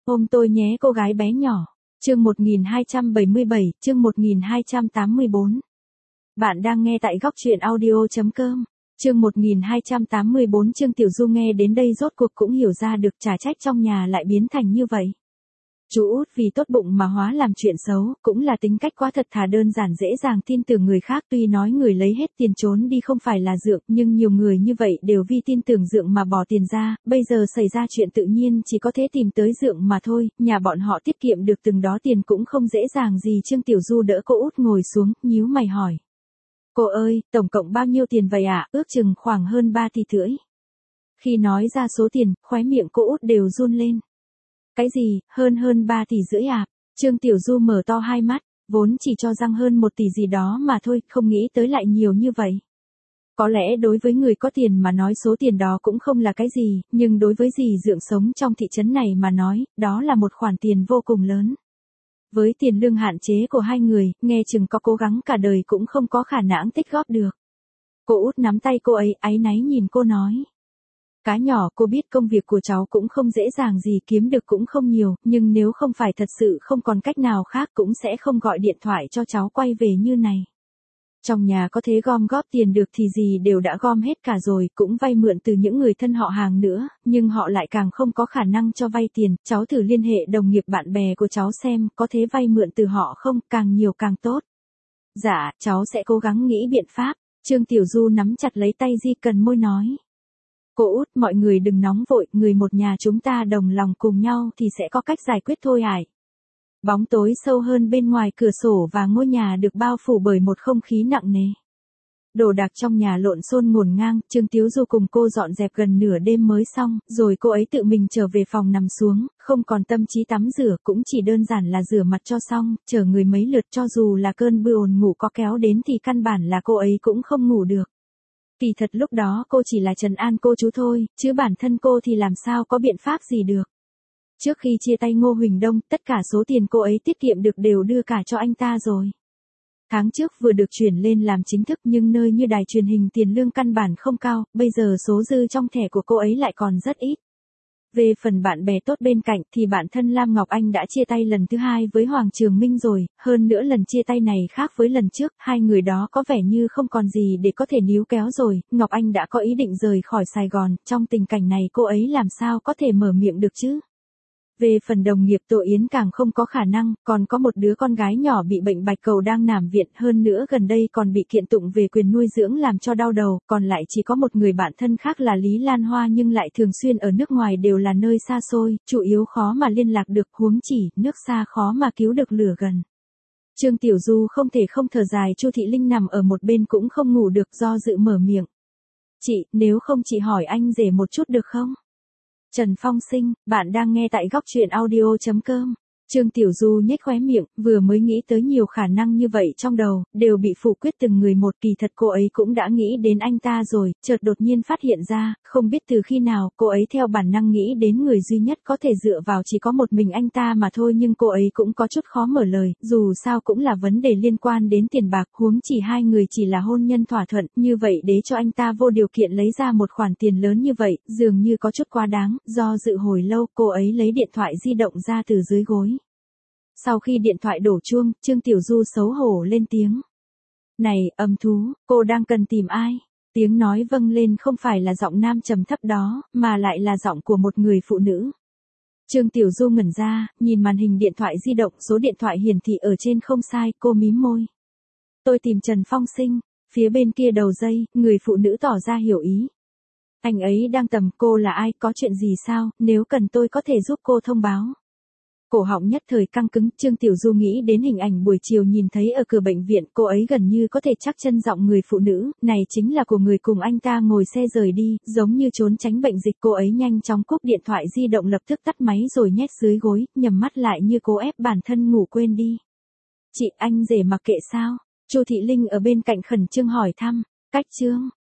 Ôm tôi nhé cô gái bé nhỏ. Chương 1277, chương 1284. Bạn đang nghe tại góc truyện audio.com. Chương 1284. Chương Tiểu Du nghe đến đây rốt cuộc cũng hiểu ra được chả trách trong nhà lại biến thành như vậy. Chú út vì tốt bụng mà hóa làm chuyện xấu, cũng là tính cách quá thật thà đơn giản dễ dàng tin tưởng người khác, tuy nói người lấy hết tiền trốn đi không phải là Dượng, nhưng nhiều người như vậy đều vì tin tưởng Dượng mà bỏ tiền ra, bây giờ xảy ra chuyện tự nhiên chỉ có thể tìm tới Dượng mà thôi, nhà bọn họ tiết kiệm được từng đó tiền cũng không dễ dàng gì. Trương Tiểu Du đỡ cô út ngồi xuống, nhíu mày hỏi. Cô ơi, tổng cộng bao nhiêu tiền vậy ạ? Ước chừng khoảng hơn 3,5 tỷ. Khi nói ra số tiền, khóe miệng cô út đều run lên. Cái gì, hơn 3,5 tỷ à? Trương Tiểu Du mở to hai mắt, vốn chỉ cho rằng hơn 1 tỷ gì đó mà thôi, không nghĩ tới lại nhiều như vậy. Có lẽ đối với người có tiền mà nói số tiền đó cũng không là cái gì, nhưng đối với dì Dượng sống trong thị trấn này mà nói, đó là một khoản tiền vô cùng lớn. Với tiền lương hạn chế của hai người, nghe chừng có cố gắng cả đời cũng không có khả năng tích góp được. Cô út nắm tay cô ấy, áy náy nhìn cô nói. Cá nhỏ, cô biết công việc của cháu cũng không dễ dàng gì, kiếm được cũng không nhiều, nhưng nếu không phải thật sự không còn cách nào khác cũng sẽ không gọi điện thoại cho cháu quay về như này. Trong nhà có thế gom góp tiền được thì gì đều đã gom hết cả rồi, cũng vay mượn từ những người thân họ hàng nữa, nhưng họ lại càng không có khả năng cho vay tiền, cháu thử liên hệ đồng nghiệp bạn bè của cháu xem, có thế vay mượn từ họ không, càng nhiều càng tốt. Dạ, cháu sẽ cố gắng nghĩ biện pháp. Trương Tiểu Du nắm chặt lấy tay Di Cần môi nói. Cô út, mọi người đừng nóng vội, người một nhà chúng ta đồng lòng cùng nhau thì sẽ có cách giải quyết thôi ải. Bóng tối sâu hơn bên ngoài cửa sổ và ngôi nhà được bao phủ bởi một không khí nặng nề. Đồ đạc trong nhà lộn xộn ngổn ngang, Trương Tiểu Du cùng cô dọn dẹp gần nửa đêm mới xong, rồi cô ấy tự mình trở về phòng nằm xuống, không còn tâm trí tắm rửa, cũng chỉ đơn giản là rửa mặt cho xong, chờ người mấy lượt, cho dù là cơn buồn ngủ có kéo đến thì căn bản là cô ấy cũng không ngủ được. Kỳ thật lúc đó cô chỉ là trấn an cô chú thôi, chứ bản thân cô thì làm sao có biện pháp gì được. Trước khi chia tay Ngô Huỳnh Đông, tất cả số tiền cô ấy tiết kiệm được đều đưa cả cho anh ta rồi. Tháng trước vừa được chuyển lên làm chính thức, nhưng nơi như đài truyền hình tiền lương căn bản không cao, bây giờ số dư trong thẻ của cô ấy lại còn rất ít. Về phần bạn bè tốt bên cạnh thì bạn thân Lam Ngọc Anh đã chia tay lần thứ hai với Hoàng Trường Minh rồi, hơn nữa lần chia tay này khác với lần trước, hai người đó có vẻ như không còn gì để có thể níu kéo rồi, Ngọc Anh đã có ý định rời khỏi Sài Gòn, trong tình cảnh này cô ấy làm sao có thể mở miệng được chứ. Về phần đồng nghiệp Tô Yến càng không có khả năng, còn có một đứa con gái nhỏ bị bệnh bạch cầu đang nằm viện, hơn nữa gần đây còn bị kiện tụng về quyền nuôi dưỡng làm cho đau đầu, còn lại chỉ có một người bạn thân khác là Lý Lan Hoa, nhưng lại thường xuyên ở nước ngoài, đều là nơi xa xôi, chủ yếu khó mà liên lạc được, huống chỉ, nước xa khó mà cứu được lửa gần. Trương Tiểu Du không thể không thở dài. Chu Thị Linh nằm ở một bên cũng không ngủ được, do dự mở miệng. Chị, nếu không chị hỏi anh rể một chút được không? Trần Phong Sinh, bạn đang nghe tại góc truyện audio.com. Trương Tiểu Du nhếch khóe miệng, vừa mới nghĩ tới nhiều khả năng như vậy trong đầu, đều bị phủ quyết từng người một. Kỳ thật cô ấy cũng đã nghĩ đến anh ta rồi, chợt đột nhiên phát hiện ra, không biết từ khi nào, cô ấy theo bản năng nghĩ đến người duy nhất có thể dựa vào chỉ có một mình anh ta mà thôi, nhưng cô ấy cũng có chút khó mở lời, dù sao cũng là vấn đề liên quan đến tiền bạc, huống chỉ hai người chỉ là hôn nhân thỏa thuận, như vậy để cho anh ta vô điều kiện lấy ra một khoản tiền lớn như vậy, dường như có chút quá đáng. Do dự hồi lâu, cô ấy lấy điện thoại di động ra từ dưới gối. Sau khi điện thoại đổ chuông, Trương Tiểu Du xấu hổ lên tiếng. Này, âm thú, cô đang cần tìm ai? Tiếng nói vâng lên không phải là giọng nam trầm thấp đó, mà lại là giọng của một người phụ nữ. Trương Tiểu Du ngẩn ra, nhìn màn hình điện thoại di động, số điện thoại hiển thị ở trên không sai, cô mím môi. Tôi tìm Trần Phong Sinh. Phía bên kia đầu dây, người phụ nữ tỏ ra hiểu ý. Anh ấy đang tầm, cô là ai, có chuyện gì sao, nếu cần tôi có thể giúp cô thông báo. Cổ họng nhất thời căng cứng, Trương Tiểu Du nghĩ đến hình ảnh buổi chiều nhìn thấy ở cửa bệnh viện, cô ấy gần như có thể chắc chân giọng người phụ nữ, này chính là của người cùng anh ta ngồi xe rời đi, giống như trốn tránh bệnh dịch. Cô ấy nhanh chóng cúp điện thoại di động, lập tức tắt máy rồi nhét dưới gối, nhắm mắt lại như cố ép bản thân ngủ quên đi. Chị, anh rể mặc kệ sao? Chu Thị Linh ở bên cạnh khẩn trương hỏi thăm. Cách Trương